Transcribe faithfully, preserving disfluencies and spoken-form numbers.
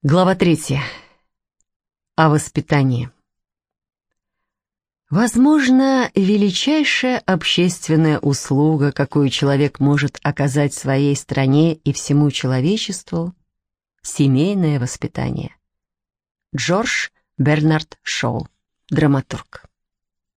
Глава третья. О воспитании. Возможно, величайшая общественная услуга, какую человек может оказать своей стране и всему человечеству — семейное воспитание. Джордж Бернард Шоу, драматург.